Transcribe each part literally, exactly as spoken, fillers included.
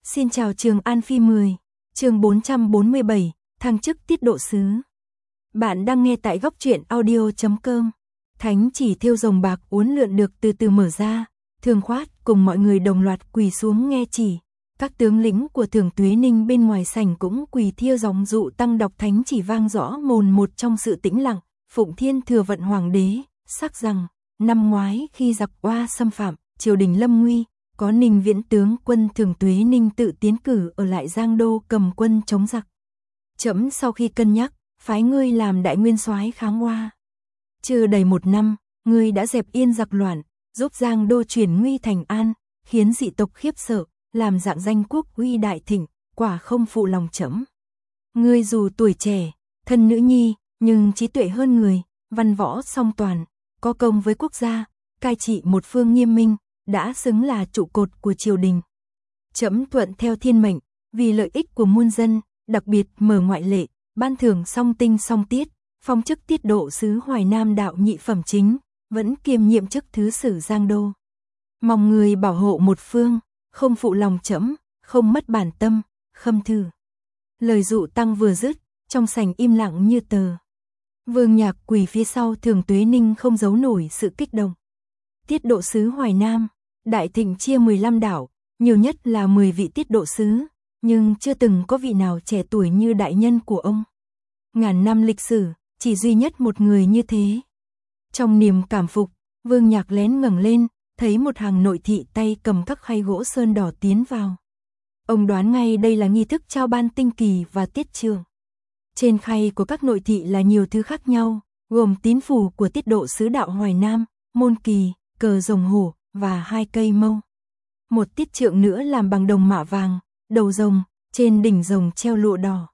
Xin chào Trường An Phi mười, chương bốn trăm bốn mươi bảy, thăng chức tiết độ sứ. Bạn đang nghe tại góc truyện audio chấm com. Thánh chỉ thêu rồng bạc uốn lượn được từ từ mở ra, Thường Khoát cùng mọi người đồng loạt quỳ xuống nghe chỉ. Các tướng lĩnh của Thường Tuế Ninh bên ngoài sảnh cũng quỳ thiêu dòng dụ tăng đọc thánh chỉ vang rõ mồn một trong sự tĩnh lặng. Phụng Thiên Thừa Vận Hoàng đế, sắc rằng, năm ngoái khi giặc oa xâm phạm, triều đình lâm nguy, có Ninh Viễn tướng quân Thường Tuế Ninh tự tiến cử ở lại Giang Đô cầm quân chống giặc. Trẫm sau khi cân nhắc, phái ngươi làm đại nguyên soái kháng oa. Chưa đầy một năm, ngươi đã dẹp yên giặc loạn, giúp Giang Đô chuyển nguy thành an, khiến dị tộc khiếp sợ, làm dạng danh quốc uy đại thịnh, quả không phụ lòng trẫm. Ngươi dù tuổi trẻ, thân nữ nhi, nhưng trí tuệ hơn người, văn võ song toàn, có công với quốc gia, cai trị một phương nghiêm minh, đã xứng là trụ cột của triều đình. Trẫm thuận theo thiên mệnh, vì lợi ích của muôn dân, đặc biệt mở ngoại lệ, ban thưởng song tinh song tiết, phong chức tiết độ sứ Hoài Nam đạo nhị phẩm chính, vẫn kiêm nhiệm chức thứ sử Giang Đô. Mong người bảo hộ một phương, không phụ lòng trẫm, không mất bản tâm, khâm thư. Lời dụ tăng vừa dứt, trong sảnh im lặng như tờ. Vương Nhạc quỳ phía sau Thường Tuế Ninh không giấu nổi sự kích động. Tiết độ sứ Hoài Nam, đại thịnh chia mười lăm đảo, nhiều nhất là mười vị tiết độ sứ, nhưng chưa từng có vị nào trẻ tuổi như đại nhân của ông. Ngàn năm lịch sử, chỉ duy nhất một người như thế. Trong niềm cảm phục, Vương Nhạc lén ngẩng lên, thấy một hàng nội thị tay cầm các khay gỗ sơn đỏ tiến vào. Ông đoán ngay đây là nghi thức trao ban tinh kỳ và tiết trường. Trên khay của các nội thị là nhiều thứ khác nhau, gồm tín phù của tiết độ sứ đạo Hoài Nam, môn kỳ, cờ rồng hổ và hai cây mâu. Một tiết trượng nữa làm bằng đồng mạ vàng, đầu rồng, trên đỉnh rồng treo lụa đỏ.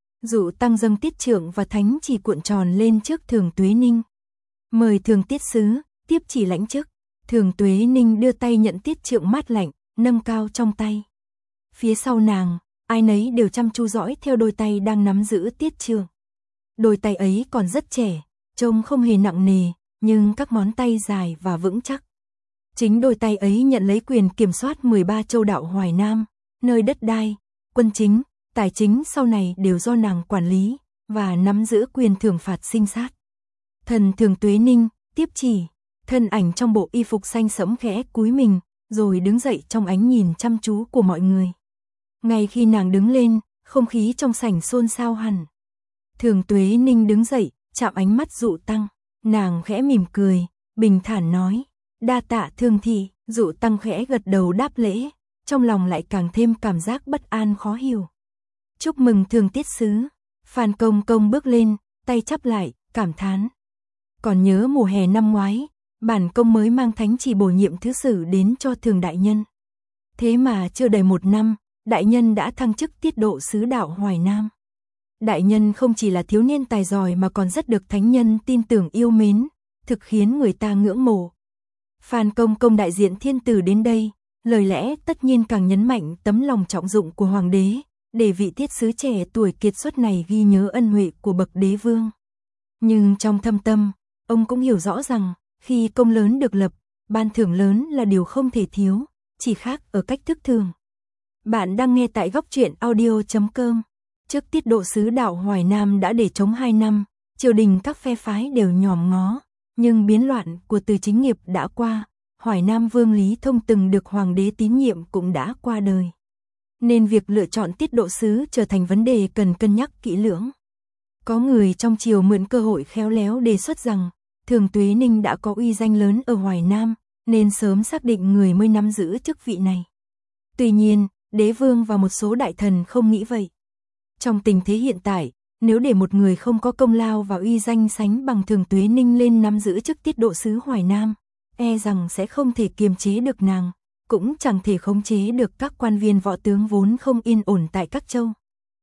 Dụ tăng dâng tiết trượng và thánh chỉ cuộn tròn lên trước Thường Tuế Ninh. Mời Thường tiết sứ, tiếp chỉ lãnh chức. Thường Tuế Ninh đưa tay nhận tiết trượng mát lạnh, nâng cao trong tay. Phía sau nàng, ai nấy đều chăm chú dõi theo đôi tay đang nắm giữ tiết trượng. Đôi tay ấy còn rất trẻ, trông không hề nặng nề, nhưng các ngón tay dài và vững chắc. Chính đôi tay ấy nhận lấy quyền kiểm soát mười ba châu đạo Hoài Nam, nơi đất đai, quân chính, tài chính sau này đều do nàng quản lý, và nắm giữ quyền thưởng phạt sinh sát. Thần Thường Tuế Ninh, tiếp chỉ, thân ảnh trong bộ y phục xanh sẫm khẽ cúi mình, rồi đứng dậy trong ánh nhìn chăm chú của mọi người. Ngay khi nàng đứng lên, không khí trong sảnh xôn xao hẳn. Thường Tuế Ninh đứng dậy, chạm ánh mắt dụ tăng, nàng khẽ mỉm cười, bình thản nói, đa tạ Thường thị. Dụ tăng khẽ gật đầu đáp lễ, trong lòng lại càng thêm cảm giác bất an khó hiểu. Chúc mừng Thường tiết sứ. Phan Công Công bước lên, tay chắp lại, cảm thán. Còn nhớ mùa hè năm ngoái, bản công mới mang thánh chỉ bổ nhiệm thứ sử đến cho Thường đại nhân. Thế mà chưa đầy một năm, đại nhân đã thăng chức tiết độ sứ đạo Hoài Nam. Đại nhân không chỉ là thiếu niên tài giỏi mà còn rất được thánh nhân tin tưởng yêu mến, thực khiến người ta ngưỡng mộ. Phan Công Công đại diện thiên tử đến đây, lời lẽ tất nhiên càng nhấn mạnh tấm lòng trọng dụng của hoàng đế, để vị tiết sứ trẻ tuổi kiệt xuất này ghi nhớ ân huệ của bậc đế vương. Nhưng trong thâm tâm, ông cũng hiểu rõ rằng, khi công lớn được lập, ban thưởng lớn là điều không thể thiếu, chỉ khác ở cách thức thường. Bạn đang nghe tại góc truyện audio chấm com. Trước tiết độ sứ đạo Hoài Nam đã để trống hai năm, triều đình các phe phái đều nhòm ngó, nhưng biến loạn của Từ Chính Nghiệp đã qua, Hoài Nam Vương Lý Thông từng được hoàng đế tín nhiệm cũng đã qua đời. Nên việc lựa chọn tiết độ sứ trở thành vấn đề cần cân nhắc kỹ lưỡng. Có người trong triều mượn cơ hội khéo léo đề xuất rằng, Thường Tuế Ninh đã có uy danh lớn ở Hoài Nam, nên sớm xác định người mới nắm giữ chức vị này. Tuy nhiên, đế vương và một số đại thần không nghĩ vậy. Trong tình thế hiện tại, nếu để một người không có công lao và uy danh sánh bằng Thường Tuế Ninh lên nắm giữ chức tiết độ sứ Hoài Nam, e rằng sẽ không thể kiềm chế được nàng, cũng chẳng thể khống chế được các quan viên võ tướng vốn không yên ổn tại các châu.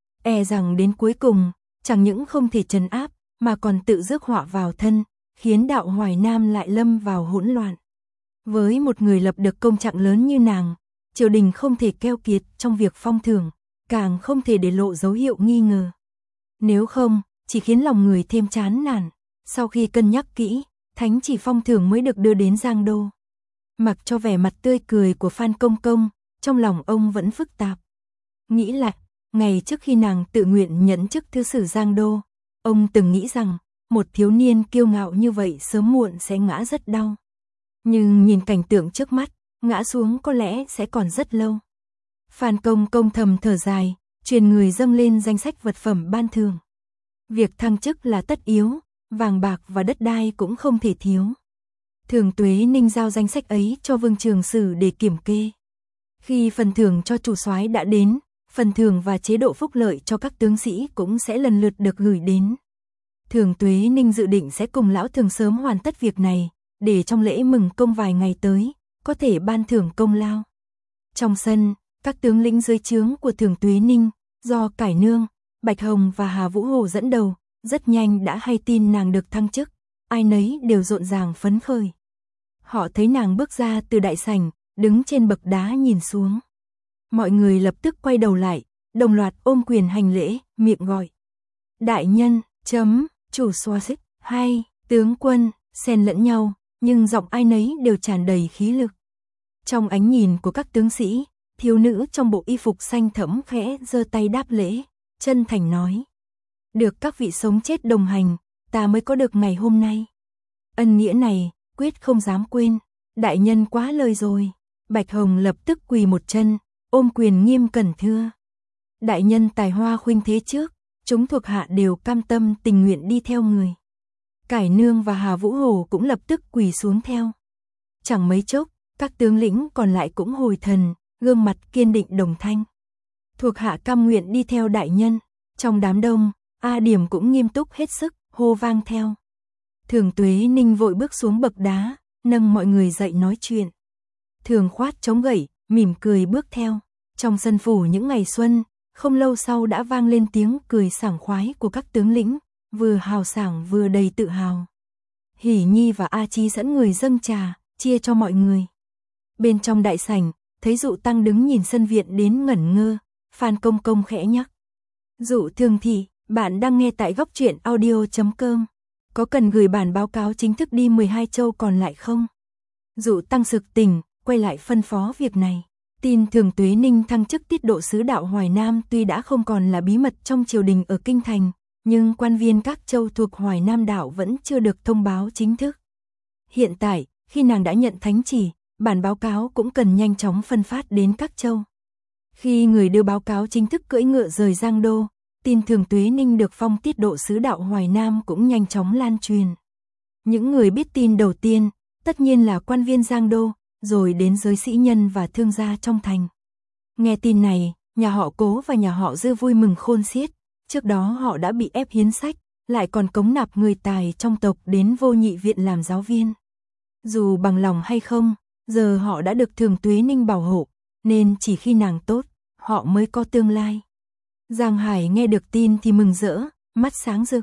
E rằng đến cuối cùng, chẳng những không thể trấn áp, mà còn tự rước họa vào thân, khiến đạo Hoài Nam lại lâm vào hỗn loạn. Với một người lập được công trạng lớn như nàng, triều đình không thể keo kiệt trong việc phong thưởng, càng không thể để lộ dấu hiệu nghi ngờ. Nếu không, chỉ khiến lòng người thêm chán nản. Sau khi cân nhắc kỹ, thánh chỉ phong thưởng mới được đưa đến Giang Đô. Mặc cho vẻ mặt tươi cười của Phan Công Công, trong lòng ông vẫn phức tạp. Nghĩ lại, ngày trước khi nàng tự nguyện nhẫn chức thứ sử Giang Đô, ông từng nghĩ rằng, một thiếu niên kiêu ngạo như vậy sớm muộn sẽ ngã rất đau. Nhưng nhìn cảnh tượng trước mắt, ngã xuống có lẽ sẽ còn rất lâu. Phan Công Công thầm thở dài, truyền người dâng lên danh sách vật phẩm ban thưởng. Việc thăng chức là tất yếu, vàng bạc và đất đai cũng không thể thiếu. Thường Tuế Ninh giao danh sách ấy cho Vương Trường Sử để kiểm kê. Khi phần thưởng cho chủ soái đã đến, phần thưởng và chế độ phúc lợi cho các tướng sĩ cũng sẽ lần lượt được gửi đến. Thường Tuế Ninh dự định sẽ cùng lão Thường sớm hoàn tất việc này, để trong lễ mừng công vài ngày tới, có thể ban thưởng công lao. Trong sân, các tướng lĩnh dưới trướng của Thường Tuế Ninh, do Cải Nương, Bạch Hồng và Hà Vũ Hồ dẫn đầu, rất nhanh đã hay tin nàng được thăng chức, ai nấy đều rộn ràng phấn khởi. Họ thấy nàng bước ra từ đại sảnh, đứng trên bậc đá nhìn xuống. Mọi người lập tức quay đầu lại, đồng loạt ôm quyền hành lễ, miệng gọi. Đại nhân, chấm, chủ soái xích, hay, tướng quân, xen lẫn nhau, nhưng giọng ai nấy đều tràn đầy khí lực. Trong ánh nhìn của các tướng sĩ, thiếu nữ trong bộ y phục xanh thẫm khẽ giơ tay đáp lễ, chân thành nói. Được các vị sống chết đồng hành, ta mới có được ngày hôm nay. Ân nghĩa này, quyết không dám quên, đại nhân quá lời rồi. Bạch Hồng lập tức quỳ một chân, ôm quyền nghiêm cẩn thưa. Đại nhân tài hoa khuynh thế trước, chúng thuộc hạ đều cam tâm tình nguyện đi theo người. Cải Nương và Hà Vũ Hồ cũng lập tức quỳ xuống theo. Chẳng mấy chốc, các tướng lĩnh còn lại cũng hồi thần, gương mặt kiên định đồng thanh. Thuộc hạ cam nguyện đi theo đại nhân. Trong đám đông, A Điểm cũng nghiêm túc hết sức, hô vang theo. Thường Tuế Ninh vội bước xuống bậc đá, nâng mọi người dậy nói chuyện. Thường Khoát chống gậy, mỉm cười bước theo. Trong sân phủ những ngày xuân, không lâu sau đã vang lên tiếng cười sảng khoái của các tướng lĩnh, vừa hào sảng vừa đầy tự hào. Hỷ Nhi và A Chi dẫn người dâng trà, chia cho mọi người. Bên trong đại sảnh, thấy Dụ Tăng đứng nhìn sân viện đến ngẩn ngơ, Phan Công Công khẽ nhắc. Dụ Thường thị, bạn đang nghe tại góc truyện audio chấm com. Có cần gửi bản báo cáo chính thức đi mười hai châu còn lại không? Dụ Tăng sực tỉnh, quay lại phân phó việc này. Tin Thường Tuế Ninh thăng chức tiết độ sứ đạo Hoài Nam tuy đã không còn là bí mật trong triều đình ở Kinh Thành, nhưng quan viên các châu thuộc Hoài Nam đạo vẫn chưa được thông báo chính thức. Hiện tại, khi nàng đã nhận thánh chỉ, bản báo cáo cũng cần nhanh chóng phân phát đến các châu. Khi người đưa báo cáo chính thức cưỡi ngựa rời Giang Đô, tin Thường Tuế Ninh được phong tiết độ sứ đạo Hoài Nam cũng nhanh chóng lan truyền. Những người biết tin đầu tiên, tất nhiên là quan viên Giang Đô, rồi đến giới sĩ nhân và thương gia trong thành. Nghe tin này, nhà họ Cố và nhà họ Dư vui mừng khôn xiết, trước đó họ đã bị ép hiến sách, lại còn cống nạp người tài trong tộc đến Vô Nhị viện làm giáo viên. Dù bằng lòng hay không, giờ họ đã được Thường Tuế Ninh bảo hộ, nên chỉ khi nàng tốt, họ mới có tương lai. Giang Hải nghe được tin thì mừng rỡ, mắt sáng rực.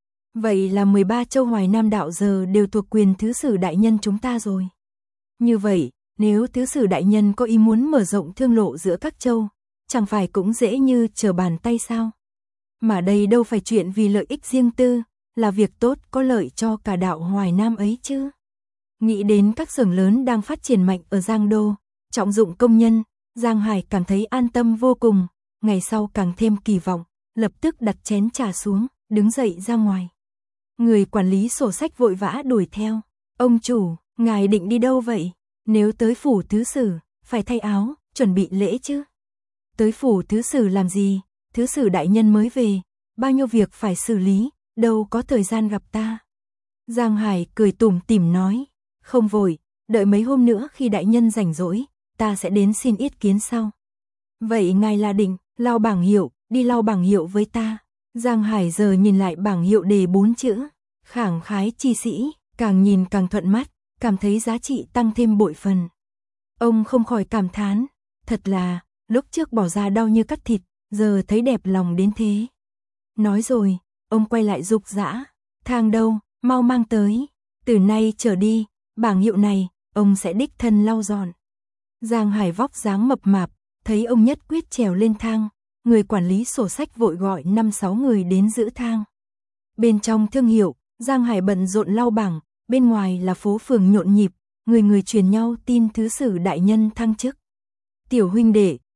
Vậy là mười ba châu Hoài Nam đạo giờ đều thuộc quyền thứ sử đại nhân chúng ta rồi. Như vậy, nếu thứ sử đại nhân có ý muốn mở rộng thương lộ giữa các châu, chẳng phải cũng dễ như trở bàn tay sao? Mà đây đâu phải chuyện vì lợi ích riêng tư, là việc tốt có lợi cho cả đạo Hoài Nam ấy chứ. Nghĩ đến các xưởng lớn đang phát triển mạnh ở Giang Đô, trọng dụng công nhân, Giang Hải cảm thấy an tâm vô cùng, ngày sau càng thêm kỳ vọng, lập tức đặt chén trà xuống, đứng dậy ra ngoài. Người quản lý sổ sách vội vã đuổi theo. Ông chủ, ngài định đi đâu vậy? Nếu tới phủ thứ sử, phải thay áo, chuẩn bị lễ chứ. Tới phủ thứ sử làm gì? Thứ sử đại nhân mới về, bao nhiêu việc phải xử lý, đâu có thời gian gặp ta. Giang Hải cười tủm tỉm nói, không vội, đợi mấy hôm nữa khi đại nhân rảnh rỗi, ta sẽ đến xin ý kiến sau. Vậy ngài là định, lau bảng hiệu, đi lau bảng hiệu với ta. Giang Hải giờ nhìn lại bảng hiệu đề bốn chữ, khẳng khái chi sĩ, càng nhìn càng thuận mắt, cảm thấy giá trị tăng thêm bội phần. Ông không khỏi cảm thán, thật là, lúc trước bỏ ra đau như cắt thịt, giờ thấy đẹp lòng đến thế. Nói rồi, ông quay lại dục dã, thang đâu, mau mang tới, từ nay trở đi, bảng hiệu này, ông sẽ đích thân lau dọn. Giang Hải vóc dáng mập mạp, thấy ông nhất quyết trèo lên thang, người quản lý sổ sách vội gọi năm sáu người đến giữ thang. Bên trong thương hiệu, Giang Hải bận rộn lau bảng, bên ngoài là phố phường nhộn nhịp, người người truyền nhau tin thứ sử đại nhân thăng chức. Tiểu huynh đệ,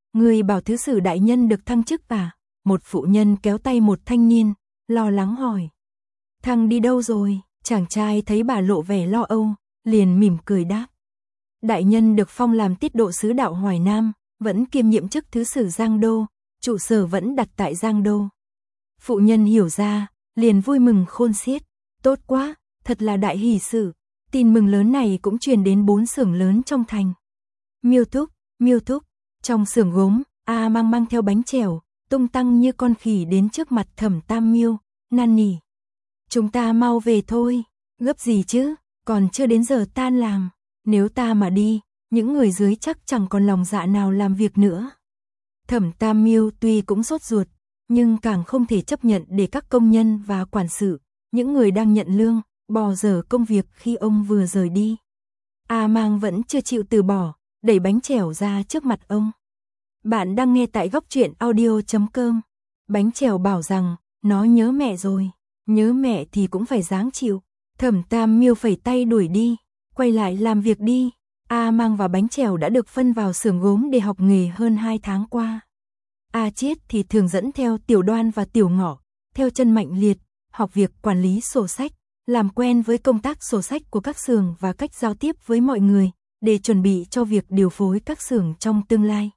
Người bảo thứ sử đại nhân được thăng chức à? Một phụ nhân kéo tay một thanh niên, lo lắng hỏi. Thăng đi đâu rồi? Chàng trai thấy bà lộ vẻ lo âu, liền mỉm cười đáp. Đại nhân được phong làm tiết độ sứ đạo Hoài Nam, vẫn kiêm nhiệm chức thứ sử Giang Đô, trụ sở vẫn đặt tại Giang Đô. Phụ nhân hiểu ra, liền vui mừng khôn xiết. Tốt quá, thật là đại hỷ sự. Tin mừng lớn này cũng truyền đến bốn xưởng lớn trong thành. Miêu thúc, Miêu thúc, trong xưởng gốm, A Mang mang theo bánh chèo, tung tăng như con khỉ đến trước mặt Thẩm Tam Miêu, năn nỉ. Chúng ta mau về thôi, gấp gì chứ, còn chưa đến giờ tan làm. Nếu ta mà đi, những người dưới chắc chẳng còn lòng dạ nào làm việc nữa. Thẩm Tam Miêu tuy cũng sốt ruột, nhưng càng không thể chấp nhận để các công nhân và quản sự, những người đang nhận lương, bỏ dở công việc khi ông vừa rời đi. A Mang vẫn chưa chịu từ bỏ, đẩy bánh chèo ra trước mặt ông. Bạn đang nghe tại góc truyện audio chấm com. Bánh chèo bảo rằng, nó nhớ mẹ rồi, nhớ mẹ thì cũng phải ráng chịu. Thẩm Tam Miêu phẩy tay đuổi đi, quay lại làm việc đi. A Mang và bánh chèo đã được phân vào xưởng gốm để học nghề hơn hai tháng qua. A Chiết thì thường dẫn theo Tiểu Đoan và Tiểu Ngọ, theo chân Mạnh Liệt, học việc quản lý sổ sách, làm quen với công tác sổ sách của các xưởng và cách giao tiếp với mọi người, để chuẩn bị cho việc điều phối các xưởng trong tương lai.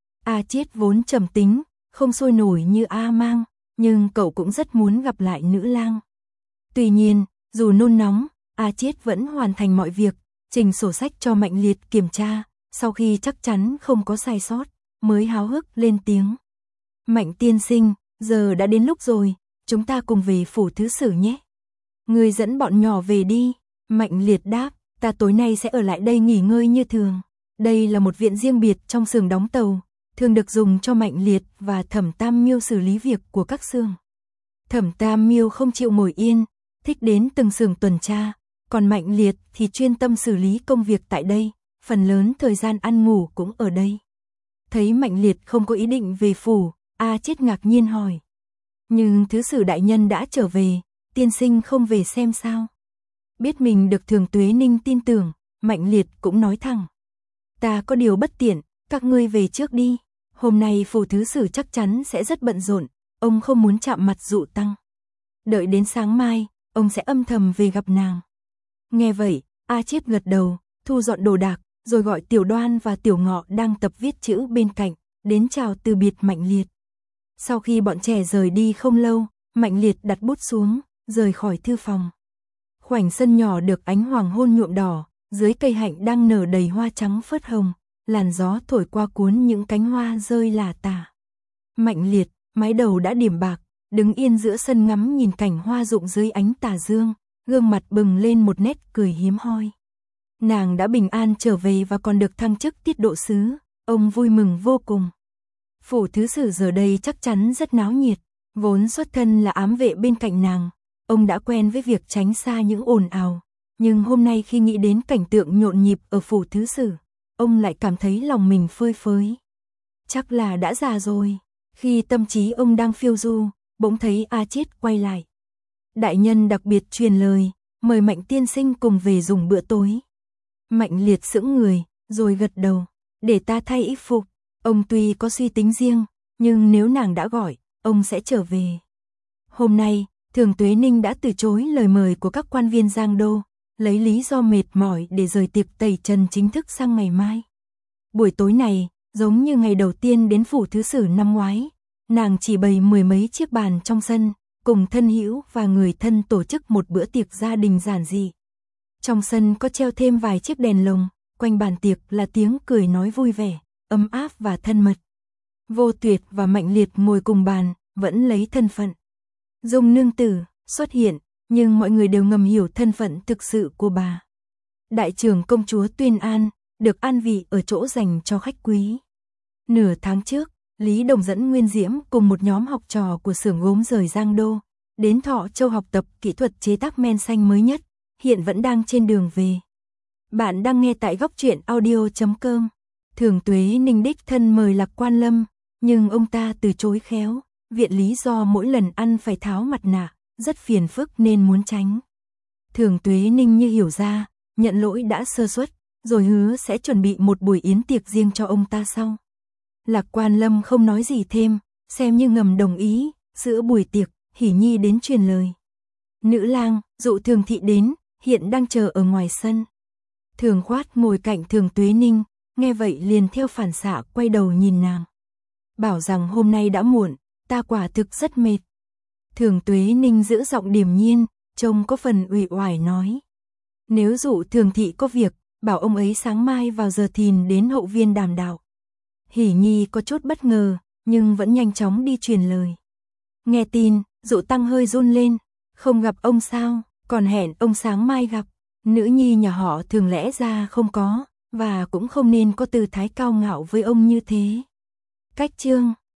A Chiết vốn trầm tính, không sôi nổi như A Mang, nhưng cậu cũng rất muốn gặp lại nữ lang. Tuy nhiên, dù nôn nóng, A Chiết vẫn hoàn thành mọi việc, trình sổ sách cho Mạnh Liệt kiểm tra, sau khi chắc chắn không có sai sót, mới háo hức lên tiếng. Mạnh tiên sinh, giờ đã đến lúc rồi, chúng ta cùng về phủ thứ sử nhé. Người dẫn bọn nhỏ về đi. Mạnh Liệt đáp, ta tối nay sẽ ở lại đây nghỉ ngơi như thường. Đây là một viện riêng biệt trong xưởng đóng tàu, thường được dùng cho Mạnh Liệt và Thẩm Tam Miêu xử lý việc của các xưởng. Thẩm Tam Miêu không chịu ngồi yên, thích đến từng xưởng tuần tra, còn Mạnh Liệt thì chuyên tâm xử lý công việc tại đây, phần lớn thời gian ăn ngủ cũng ở đây. Thấy Mạnh Liệt không có ý định về phủ, A Chiết ngạc nhiên hỏi. Nhưng thứ sử đại nhân đã trở về, tiên sinh không về xem sao? Biết mình được Thường Tuế Ninh tin tưởng, Mạnh Liệt cũng nói thẳng. Ta có điều bất tiện, các ngươi về trước đi. Hôm nay phủ thứ sử chắc chắn sẽ rất bận rộn, ông không muốn chạm mặt Dụ Tăng. Đợi đến sáng mai, ông sẽ âm thầm về gặp nàng. Nghe vậy, A Chiết gật đầu, thu dọn đồ đạc, rồi gọi Tiểu Đoan và Tiểu Ngọ đang tập viết chữ bên cạnh, đến chào từ biệt Mạnh Liệt. Sau khi bọn trẻ rời đi không lâu, Mạnh Liệt đặt bút xuống, rời khỏi thư phòng. Khoảnh sân nhỏ được ánh hoàng hôn nhuộm đỏ, dưới cây hạnh đang nở đầy hoa trắng phớt hồng, làn gió thổi qua cuốn những cánh hoa rơi lả tả. Mạnh Liệt, mái đầu đã điểm bạc, đứng yên giữa sân ngắm nhìn cảnh hoa rụng dưới ánh tà dương, gương mặt bừng lên một nét cười hiếm hoi. Nàng đã bình an trở về và còn được thăng chức tiết độ sứ, ông vui mừng vô cùng. Phủ thứ sử giờ đây chắc chắn rất náo nhiệt, vốn xuất thân là ám vệ bên cạnh nàng, ông đã quen với việc tránh xa những ồn ào, nhưng hôm nay khi nghĩ đến cảnh tượng nhộn nhịp ở phủ thứ sử, ông lại cảm thấy lòng mình phơi phới. Chắc là đã già rồi. Khi tâm trí ông đang phiêu du, bỗng thấy A Chiết quay lại. Đại nhân đặc biệt truyền lời, mời Mạnh tiên sinh cùng về dùng bữa tối. Mạnh Liệt sững người, rồi gật đầu, để ta thay y phục. Ông tuy có suy tính riêng, nhưng nếu nàng đã gọi, ông sẽ trở về. Hôm nay, Thường Tuế Ninh đã từ chối lời mời của các quan viên Giang Đô, lấy lý do mệt mỏi để rời tiệc tẩy trần chính thức sang ngày mai. Buổi tối này, giống như ngày đầu tiên đến phủ thứ sử năm ngoái, nàng chỉ bày mười mấy chiếc bàn trong sân, cùng thân hữu và người thân tổ chức một bữa tiệc gia đình giản dị. Trong sân có treo thêm vài chiếc đèn lồng, quanh bàn tiệc là tiếng cười nói vui vẻ, ấm áp và thân mật. Vô Tuyệt và Mạnh Liệt ngồi cùng bàn, vẫn lấy thân phận Dung nương tử xuất hiện, nhưng mọi người đều ngầm hiểu thân phận thực sự của bà. Đại trưởng công chúa Tuyên An, được an vị ở chỗ dành cho khách quý. Nửa tháng trước, Lý Đồng dẫn Nguyên Diễm cùng một nhóm học trò của xưởng gốm rời Giang Đô, đến Thọ Châu học tập kỹ thuật chế tác men xanh mới nhất, hiện vẫn đang trên đường về. Bạn đang nghe tại góc truyện audio chấm com. Thường Tuế Ninh đích thân mời Lạc Quan Lâm, nhưng ông ta từ chối khéo, viện lý do mỗi lần ăn phải tháo mặt nạ, rất phiền phức nên muốn tránh. Thường Tuế Ninh như hiểu ra, nhận lỗi đã sơ suất, rồi hứa sẽ chuẩn bị một buổi yến tiệc riêng cho ông ta sau. Lạc Quan Lâm không nói gì thêm, xem như ngầm đồng ý. Giữa buổi tiệc, Hỷ Nhi đến truyền lời. Nữ lang, Dụ Thường thị đến, hiện đang chờ ở ngoài sân. Thường Khoát ngồi cạnh Thường Tuế Ninh, nghe vậy liền theo phản xạ quay đầu nhìn nàng. Bảo rằng hôm nay đã muộn, ta quả thực rất mệt. Thường Tuế Ninh giữ giọng điềm nhiên, trông có phần uể oải nói. Nếu Dụ Thường thị có việc, bảo ông ấy sáng mai vào giờ thìn đến hậu viên đàm đạo. Hỷ Nhi có chút bất ngờ, nhưng vẫn nhanh chóng đi truyền lời. Nghe tin, Dụ Tăng hơi run lên, không gặp ông sao, còn hẹn ông sáng mai gặp. Nữ nhi nhà họ Thường lẽ ra không có, và cũng không nên có tư thái cao ngạo với ông như thế. Cách chương